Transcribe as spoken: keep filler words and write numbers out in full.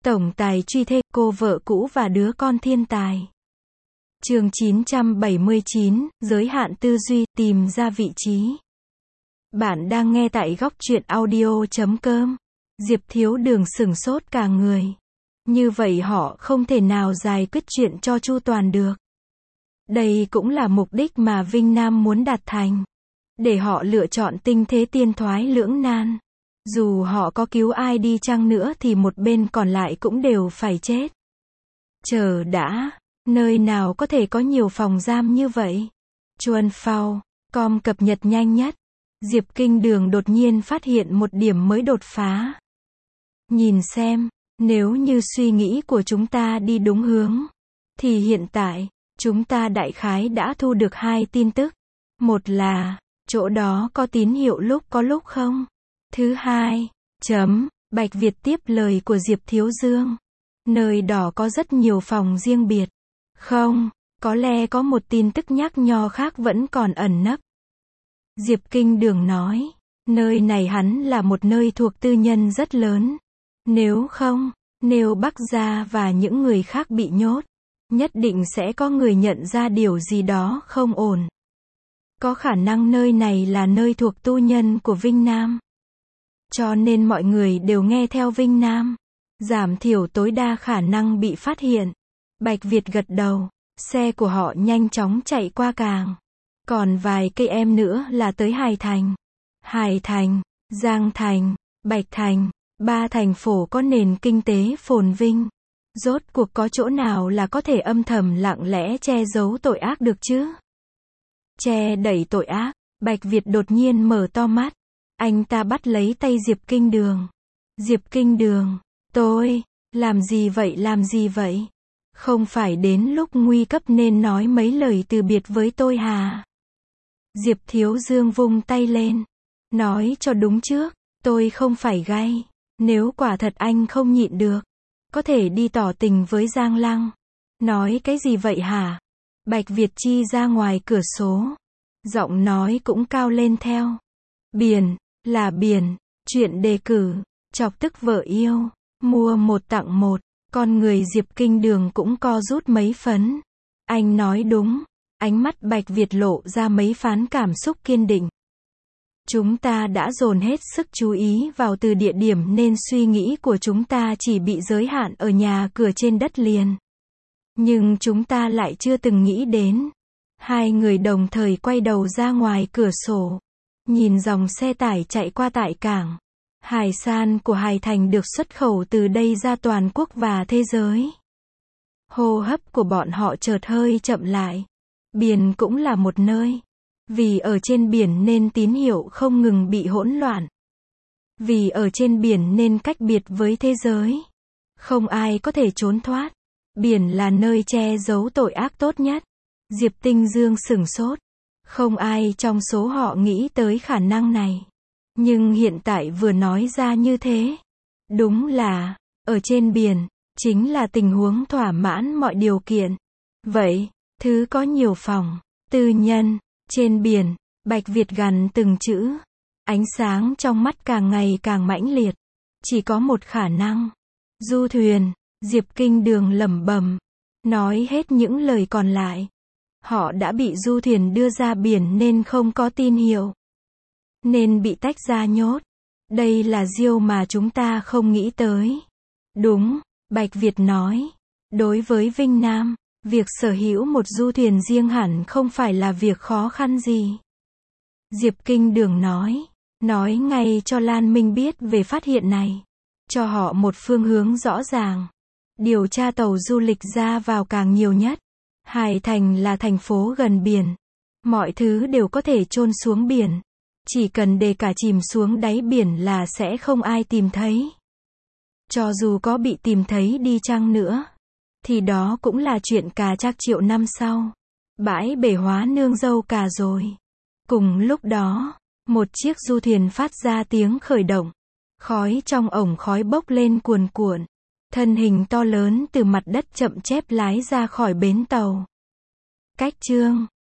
Tổng tài truy thê, cô vợ cũ và đứa con thiên tài. Chương chín trăm bảy mươi chín, giới hạn tư duy, tìm ra vị trí. Bạn đang nghe tại góc truyện audio chấm com. Diệp Thiếu Đường sửng sốt cả người. Như vậy họ không thể nào giải quyết chuyện cho chu toàn được. Đây cũng là mục đích mà Vinh Nam muốn đạt thành. Để họ lựa chọn tinh thế tiên thoái lưỡng nan. Dù họ có cứu ai đi chăng nữa thì một bên còn lại cũng đều phải chết. Chờ đã, nơi nào có thể có nhiều phòng giam như vậy? Chuan Phao, com cập nhật nhanh nhất. Diệp Kinh Đường đột nhiên phát hiện một điểm mới đột phá. Nhìn xem, nếu như suy nghĩ của chúng ta đi đúng hướng, thì hiện tại, chúng ta đại khái đã thu được hai tin tức. Một là, chỗ đó có tín hiệu lúc có lúc không. Thứ hai, chấm, Bạch Việt tiếp lời của Diệp Thiếu Dương. Nơi đó có rất nhiều phòng riêng biệt. Không, có lẽ có một tin tức nhắc nhò khác vẫn còn ẩn nấp. Diệp Kinh Đường nói, nơi này hắn là một nơi thuộc tư nhân rất lớn. Nếu không, nếu Bắc Gia và những người khác bị nhốt, nhất định sẽ có người nhận ra điều gì đó không ổn. Có khả năng nơi này là nơi thuộc tu nhân của Vinh Nam. Cho nên mọi người đều nghe theo Vinh Nam, giảm thiểu tối đa khả năng bị phát hiện. Bạch Việt gật đầu, xe của họ nhanh chóng chạy qua cảng. Còn vài cây em nữa là tới Hải Thành. Hải Thành, Giang Thành, Bạch Thành, ba thành phố có nền kinh tế phồn vinh. Rốt cuộc có chỗ nào là có thể âm thầm lặng lẽ che giấu tội ác được chứ? Che đẩy tội ác, Bạch Việt đột nhiên mở to mắt. Anh ta bắt lấy tay Diệp Kinh Đường. Diệp Kinh Đường, tôi, làm gì vậy làm gì vậy? Không phải đến lúc nguy cấp nên nói mấy lời từ biệt với tôi hà? Diệp Thiếu Dương vung tay lên. Nói cho đúng trước, tôi không phải gay. Nếu quả thật anh không nhịn được, có thể đi tỏ tình với Giang Lăng. Nói cái gì vậy hả? Bạch Việt chi ra ngoài cửa sổ. Giọng nói cũng cao lên theo. Biển, là biển, chuyện đề cử, chọc tức vợ yêu, mua một tặng một, con người Diệp Kinh Đường cũng co rút mấy phấn. Anh nói đúng, ánh mắt Bạch Việt lộ ra mấy phán cảm xúc kiên định. Chúng ta đã dồn hết sức chú ý vào từ địa điểm nên suy nghĩ của chúng ta chỉ bị giới hạn ở nhà cửa trên đất liền. Nhưng chúng ta lại chưa từng nghĩ đến. Hai người đồng thời quay đầu ra ngoài cửa sổ. Nhìn dòng xe tải chạy qua tại cảng. Hải sản của Hải Thành được xuất khẩu từ đây ra toàn quốc và thế giới. Hô hấp của bọn họ chợt hơi chậm lại. Biển cũng là một nơi. Vì ở trên biển nên tín hiệu không ngừng bị hỗn loạn. Vì ở trên biển nên cách biệt với thế giới. Không ai có thể trốn thoát. Biển là nơi che giấu tội ác tốt nhất. Diệp Tinh Dương sửng sốt. Không ai trong số họ nghĩ tới khả năng này. Nhưng hiện tại vừa nói ra như thế. Đúng là, ở trên biển, chính là tình huống thỏa mãn mọi điều kiện. Vậy, thứ có nhiều phòng, tư nhân, trên biển, Bạch Việt gằn từng chữ. Ánh sáng trong mắt càng ngày càng mãnh liệt. Chỉ có một khả năng. Du thuyền, Diệp Kinh Đường lẩm bẩm. Nói hết những lời còn lại. Họ đã bị du thuyền đưa ra biển nên không có tin hiệu. Nên bị tách ra nhốt. Đây là diêu mà chúng ta không nghĩ tới. Đúng, Bạch Việt nói. Đối với Vinh Nam, việc sở hữu một du thuyền riêng hẳn không phải là việc khó khăn gì. Diệp Kinh Đường nói. Nói ngay cho Lan Minh biết về phát hiện này. Cho họ một phương hướng rõ ràng. Điều tra tàu du lịch ra vào càng nhiều nhất. Hải Thành là thành phố gần biển. Mọi thứ đều có thể chôn xuống biển. Chỉ cần để cả chìm xuống đáy biển là sẽ không ai tìm thấy. Cho dù có bị tìm thấy đi chăng nữa, thì đó cũng là chuyện cả trăm triệu năm sau. Bãi bể hóa nương dâu cả rồi. Cùng lúc đó, một chiếc du thuyền phát ra tiếng khởi động. Khói trong ổng khói bốc lên cuồn cuộn. Thân hình to lớn từ mặt đất chậm chép lái ra khỏi bến tàu. Cách chương